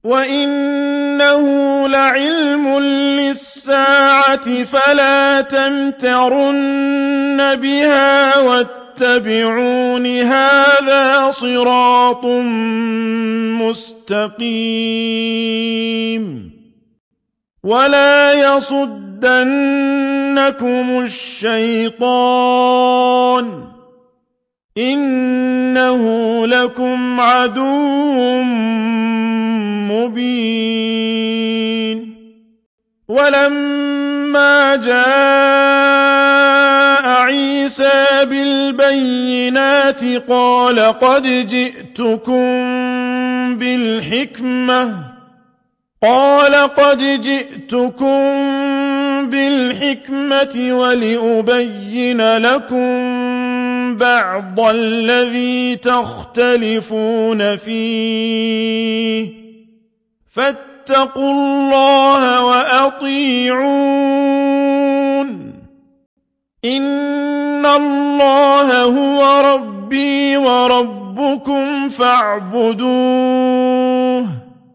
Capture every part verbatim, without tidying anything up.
وَإِنَّهُ لَعِلْمٌ لِّلسَّاعَةِ فَلَا تَمْتَرُنَّ بِهَا وَاتَّبِعُونِ هَٰذَا صِرَاطٌ مُّسْتَقِيمٌ وَلَا يَصُدَّنَّكُمُ الشَّيْطَانُ إِنَّهُ لَكُمْ عَدُوٌّ مُّبِينٌ وَلَمَّا جَاءَ عِيسَىٰ بِالْبَيِّنَاتِ قَالَ قَدْ جِئْتُكُم بِالْحِكْمَةِ قال قد جئتكم بالحكمة ولأبين لكم بعض الذي تختلفون فيه فاتقوا الله وأطيعون إن الله هو ربي وربكم فاعبدوه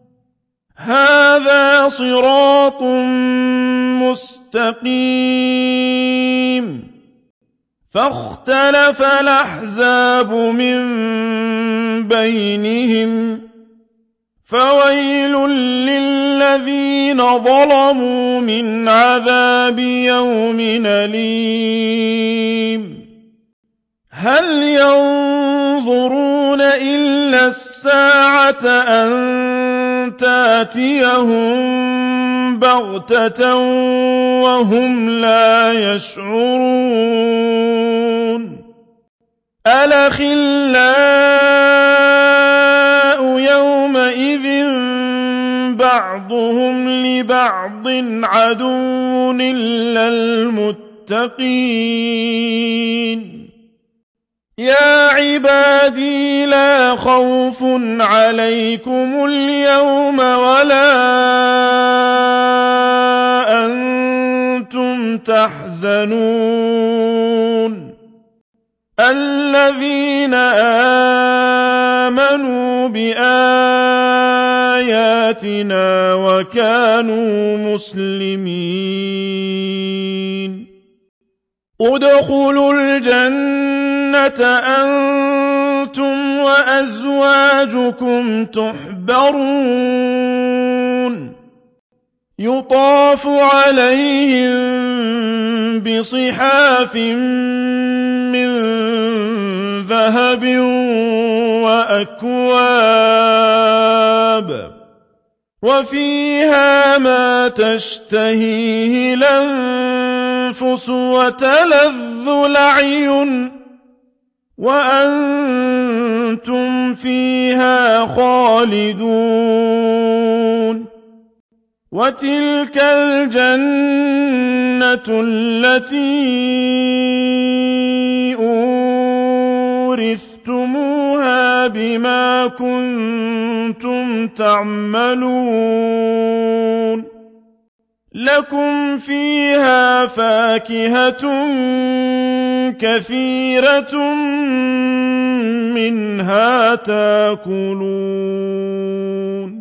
هذا صراط مستقيم فاختلف الأحزاب من بينهم فويل للذين ظلموا من عذاب يوم أليم هل ينظرون إلا الساعة أن تأتيهم بغتة وهم لا يشعرون الأخلاء يومئذ بعضهم لبعض عدو إلا المتقين يا عبادي لا خوف عليكم اليوم ولا أنتم تحزنون الذين آمنوا بآياتنا وكانوا مسلمين ادخلوا الجنة أنتم وأزواجكم تحبرون يطاف عليهم بصحاف من ذهب وأكواب وفيها ما تشتهيه الأنفس وتلذ الأعين وأنتم فيها خالدون وتلك الجنة التي أورثتموها بما كنتم تعملون لكم فيها فاكهة كثيرة منها تأكلون